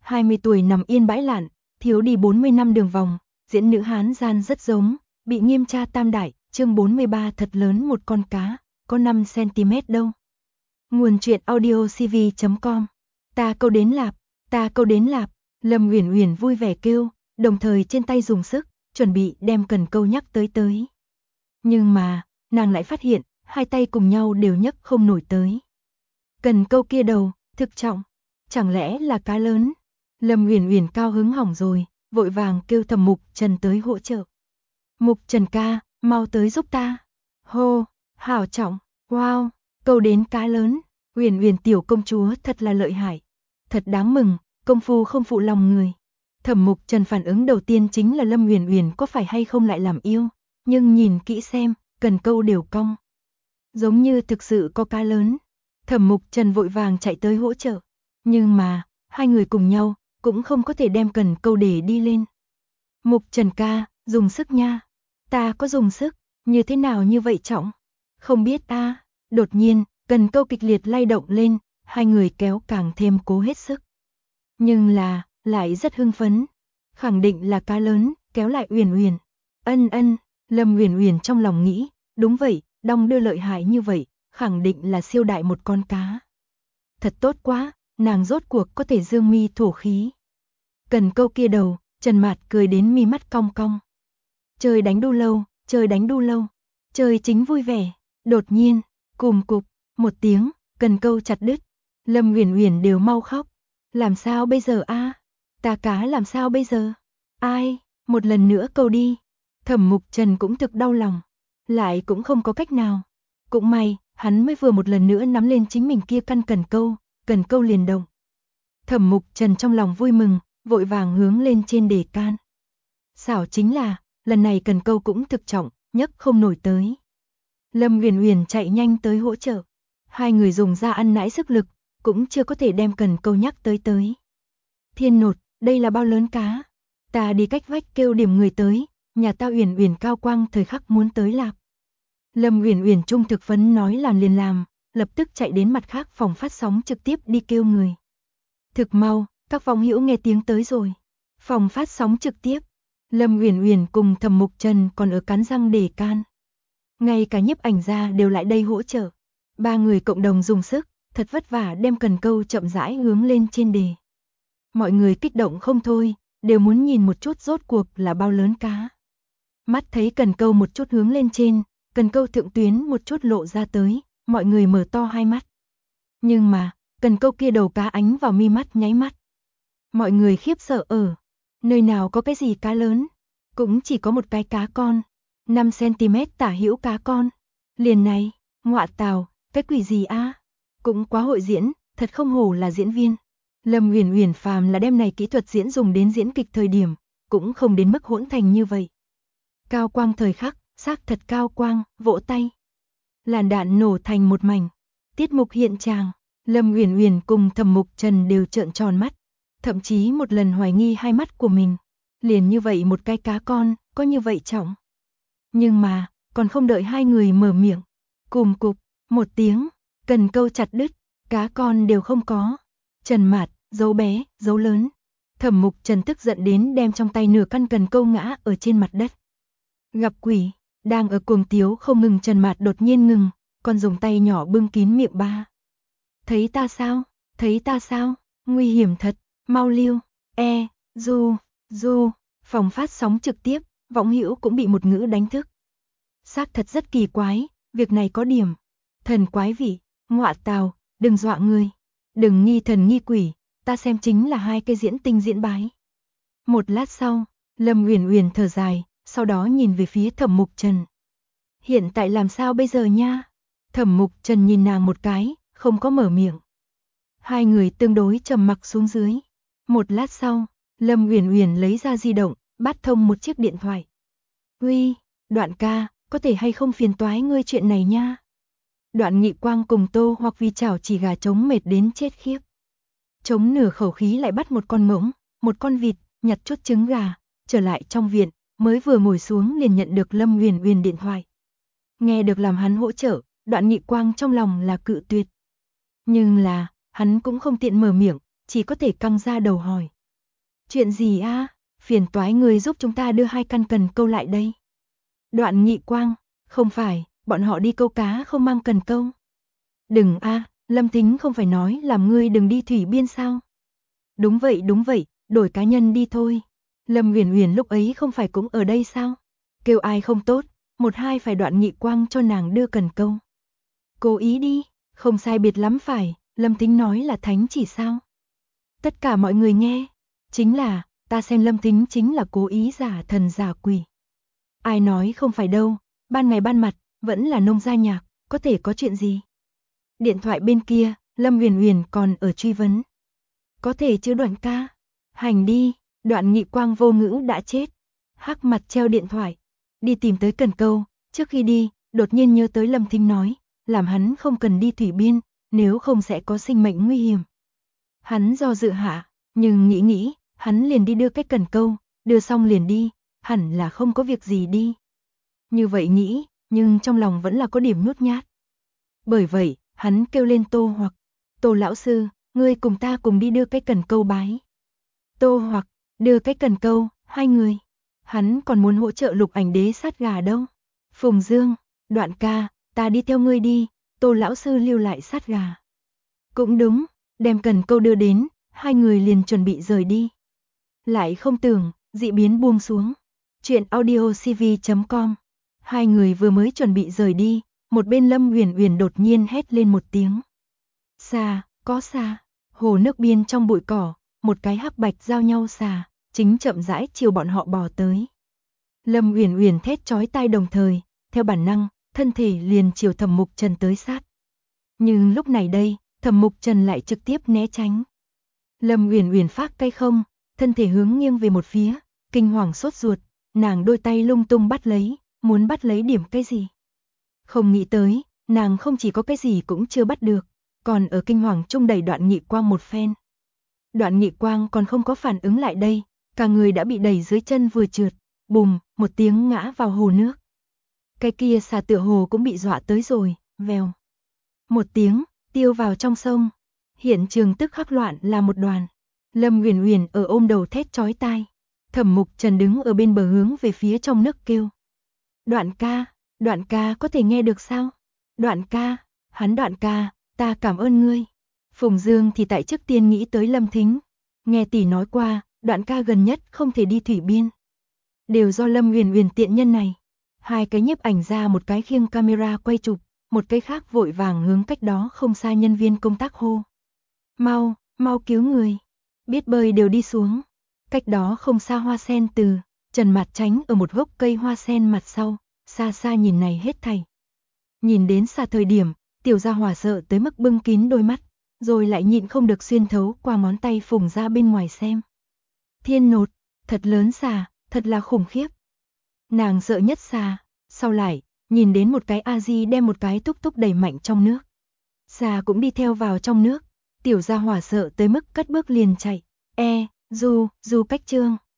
20 tuổi nằm yên bãi lạn, thiếu đi 40 năm đường vòng, diễn nữ Hán gian rất giống, bị nghiêm tra tam đại, chương 43 thật lớn một con cá, có 5 cm đâu. Nguồn truyện audio cv.com. Ta câu đến lạp, ta câu đến lạp, Lâm Uyển Uyển vui vẻ kêu, đồng thời trên tay dùng sức, chuẩn bị đem cần câu nhắc tới. Nhưng mà, nàng lại phát hiện, hai tay cùng nhau đều nhấc không nổi tới. Cần câu kia đầu, thực trọng, chẳng lẽ là cá lớn? Lâm Uyển Uyển cao hứng hỏng rồi, vội vàng kêu Thẩm Mục Trần tới hỗ trợ. Mục Trần ca, mau tới giúp ta. Hô, hảo trọng, wow, câu đến cá lớn, Uyển Uyển tiểu công chúa thật là lợi hại. Thật đáng mừng, công phu không phụ lòng người. Thẩm Mục Trần phản ứng đầu tiên chính là Lâm Uyển Uyển có phải hay không lại làm yêu, nhưng nhìn kỹ xem, cần câu đều cong. Giống như thực sự có cá lớn. Thẩm Mục Trần vội vàng chạy tới hỗ trợ. Nhưng mà, hai người cùng nhau, cũng không có thể đem cần câu để đi lên. Mục Trần ca, dùng sức nha. Ta có dùng sức, như thế nào như vậy trọng? Không biết a. Đột nhiên, cần câu kịch liệt lay động lên, hai người kéo càng thêm cố hết sức. Nhưng là, lại rất hưng phấn. Khẳng định là cá lớn, kéo lại Uyển Uyển. Ân, Lâm Uyển Uyển trong lòng nghĩ, đúng vậy, đong đưa lợi hại như vậy, khẳng định là siêu đại một con cá. Thật tốt quá, nàng rốt cuộc có thể dương mi thổ khí. Cần câu kia đầu, Trần Mạt cười đến mi mắt cong cong. Chơi đánh đu lâu, chơi chính vui vẻ. Đột nhiên, cùm cục, một tiếng, cần câu chặt đứt. Lâm Uyển Uyển đều mau khóc. Làm sao bây giờ a? Ta cá làm sao bây giờ? Ai, một lần nữa câu đi. Thẩm Mục Trần cũng thực đau lòng, lại cũng không có cách nào. Cũng may, hắn mới vừa một lần nữa nắm lên chính mình kia căn cần câu liền động. Thẩm Mục Trần trong lòng vui mừng, vội vàng hướng lên trên để can. Xảo chính là, lần này cần câu cũng thực trọng, nhấc không nổi tới. Lâm Uyển Uyển chạy nhanh tới hỗ trợ. Hai người dùng ra ăn nãi sức lực, cũng chưa có thể đem cần câu nhắc tới. Thiên nột, đây là bao lớn cá. Ta đi cách vách kêu điểm người tới, nhà ta Uyển Uyển cao quang thời khắc muốn tới lạp. Lâm Uyển Uyển trung thực phấn nói làm liền làm, lập tức chạy đến mặt khác phòng phát sóng trực tiếp đi kêu người. Thực mau, các vong hữu nghe tiếng tới rồi. Phòng phát sóng trực tiếp, Lâm Uyển Uyển cùng Thẩm Mục Trần còn ở cắn răng để can. Ngay cả nhiếp ảnh gia đều lại đây hỗ trợ. Ba người cộng đồng dùng sức, thật vất vả đem cần câu chậm rãi hướng lên trên đề. Mọi người kích động không thôi, đều muốn nhìn một chút rốt cuộc là bao lớn cá. Mắt thấy cần câu một chút hướng lên trên, cần câu thượng tuyến một chút lộ ra tới, mọi người mở to hai mắt. Nhưng mà, cần câu kia đầu cá ánh vào mi mắt nháy mắt. Mọi người khiếp sợ ở, nơi nào có cái gì cá lớn, cũng chỉ có một cái cá con, 5 cm tả hữu cá con. Liền này, ngọa tào, cái quỷ gì a? Cũng quá hội diễn, thật không hổ là diễn viên. Lâm Uyển Uyển phàm là đem này kỹ thuật diễn dùng đến diễn kịch thời điểm, cũng không đến mức hỗn thành như vậy. Cao quang thời khắc, xác thật cao quang, vỗ tay. Làn đạn nổ thành một mảnh. Tiết mục hiện tràng, Lâm Uyển Uyển cùng Thẩm Mục Trần đều trợn tròn mắt, thậm chí một lần hoài nghi hai mắt của mình. Liền như vậy một cái cá con, có như vậy trọng. Nhưng mà, còn không đợi hai người mở miệng, cùm cục, một tiếng, cần câu chặt đứt, cá con đều không có. Trần Mạt, dấu bé, dấu lớn. Thẩm Mục Trần tức giận đến đem trong tay nửa căn cần câu ngã ở trên mặt đất. Gặp quỷ, đang ở cuồng tiếu không ngừng Trần Mạt đột nhiên ngừng, còn dùng tay nhỏ bưng kín miệng ba. Thấy ta sao? Thấy ta sao? Nguy hiểm thật, mau lưu, du, phòng phát sóng trực tiếp, võng hữu cũng bị một ngữ đánh thức. Xác thật rất kỳ quái, việc này có điểm thần quái vị, ngọa tào, đừng dọa người, đừng nghi thần nghi quỷ, ta xem chính là hai cây diễn tinh diễn bái. Một lát sau, Lâm Uyển Uyển thở dài, sau đó nhìn về phía Thẩm Mục Trần. Hiện tại làm sao bây giờ nha? Thẩm Mục Trần nhìn nàng một cái, không có mở miệng. Hai người tương đối trầm mặc xuống dưới. Một lát sau, Lâm Uyển Uyển lấy ra di động, bắt thông một chiếc điện thoại. Uy, Đoạn ca, có thể hay không phiền toái ngươi chuyện này nha? Đoạn Nghị Quang cùng Tô Hoặc vì chảo chỉ gà trống mệt đến chết khiếp. Trống nửa khẩu khí lại bắt một con ngỗng, một con vịt, nhặt chút trứng gà, trở lại trong viện, mới vừa ngồi xuống liền nhận được Lâm Uyển Uyển điện thoại. Nghe được làm hắn hỗ trợ, Đoạn Nghị Quang trong lòng là cự tuyệt. Nhưng là, hắn cũng không tiện mở miệng, chỉ có thể căng ra đầu hỏi. Chuyện gì a? Phiền toái người giúp chúng ta đưa 2 căn cần câu lại đây. Đoạn Nghị Quang, không phải, bọn họ đi câu cá không mang cần câu. Đừng a, Lâm Thính không phải nói làm ngươi đừng đi thủy biên sao? Đúng vậy, đổi cá nhân đi thôi. Lâm Uyển Uyển lúc ấy không phải cũng ở đây sao? Kêu ai không tốt, một hai phải Đoạn Nghị Quang cho nàng đưa cần câu. Cố ý đi, không sai biệt lắm phải, Lâm Thính nói là thánh chỉ sao? Tất cả mọi người nghe, chính là, ta xem Lâm Thính chính là cố ý giả thần giả quỷ. Ai nói không phải đâu, ban ngày ban mặt, vẫn là nông gia nhạc, có thể có chuyện gì? Điện thoại bên kia, Lâm Uyển Uyển còn ở truy vấn. Có thể chứ Đoạn ca? Hành đi, Đoạn Nghị Quang vô ngữ đã chết. Hắc mặt treo điện thoại, đi tìm tới cần câu, trước khi đi, đột nhiên nhớ tới Lâm Thính nói, làm hắn không cần đi thủy biên, nếu không sẽ có sinh mệnh nguy hiểm. Hắn do dự hạ, nhưng nghĩ, hắn liền đi đưa cái cần câu, đưa xong liền đi, hẳn là không có việc gì đi. Như vậy nghĩ, nhưng trong lòng vẫn là có điểm nhút nhát. Bởi vậy, hắn kêu lên Tô lão sư, ngươi cùng ta cùng đi đưa cái cần câu bái. Tô Hoặc, đưa cái cần câu, 2 người. Hắn còn muốn hỗ trợ Lục Ảnh Đế sát gà đâu. Phùng Dương, Đoạn ca, ta đi theo ngươi đi, Tô lão sư lưu lại sát gà. Cũng đúng, đem cần câu đưa đến, 2 người liền chuẩn bị rời đi. Lại không tưởng, dị biến buông xuống. Chuyện audiocv.com. 2 người vừa mới chuẩn bị rời đi, một bên Lâm Uyển Uyển đột nhiên hét lên một tiếng. Xà, có xà. Hồ nước biên trong bụi cỏ, một cái hắc bạch giao nhau xà, chính chậm rãi chiều bọn họ bò tới. Lâm Uyển Uyển thét chói tai đồng thời, theo bản năng, thân thể liền chiều Thẩm Mục Trần tới sát. Nhưng lúc này đây, Thẩm Mục Trần lại trực tiếp né tránh. Lâm Uyển Uyển phát cái không, thân thể hướng nghiêng về một phía, kinh hoàng sốt ruột, nàng đôi tay lung tung bắt lấy, muốn bắt lấy điểm cái gì. Không nghĩ tới, nàng không chỉ có cái gì cũng chưa bắt được, còn ở kinh hoàng trung đẩy Đoạn Nghị Quang một phen. Đoạn Nghị Quang còn không có phản ứng lại đây, cả người đã bị đẩy dưới chân vừa trượt, bùm, một tiếng ngã vào hồ nước. Cái kia xà tựa hồ cũng bị dọa tới rồi, vèo. Một tiếng, tiêu vào trong sông. Hiện trường tức khắc loạn là một đoàn. Lâm Uyển Uyển ở ôm đầu thét chói tai. Thẩm Mục Trần đứng ở bên bờ hướng về phía trong nước kêu. Đoạn ca có thể nghe được sao? Đoạn ca, ta cảm ơn ngươi. Phùng Dương thì tại trước tiên nghĩ tới Lâm Thính. Nghe tỷ nói qua, Đoạn ca gần nhất không thể đi thủy biên. Đều do Lâm Uyển Uyển tiện nhân này. 2 cái nhiếp ảnh ra một cái khiêng camera quay chụp, một cái khác vội vàng hướng cách đó không xa nhân viên công tác hô. Mau cứu người. Biết bơi đều đi xuống. Cách đó không xa hoa sen từ, Trần Mạt tránh ở một gốc cây hoa sen mặt sau, xa xa nhìn này hết thảy. Nhìn đến xa thời điểm, tiểu gia hỏa sợ tới mức bưng kín đôi mắt, rồi lại nhịn không được xuyên thấu qua ngón tay phùng ra bên ngoài xem. Thiên nột, thật lớn xà, thật là khủng khiếp. Nàng sợ nhất xà, sau lại, nhìn đến một cái A-di đem một cái túc túc đẩy mạnh trong nước. Xà cũng đi theo vào trong nước, tiểu gia hỏa sợ tới mức cất bước liền chạy. Du cách trương.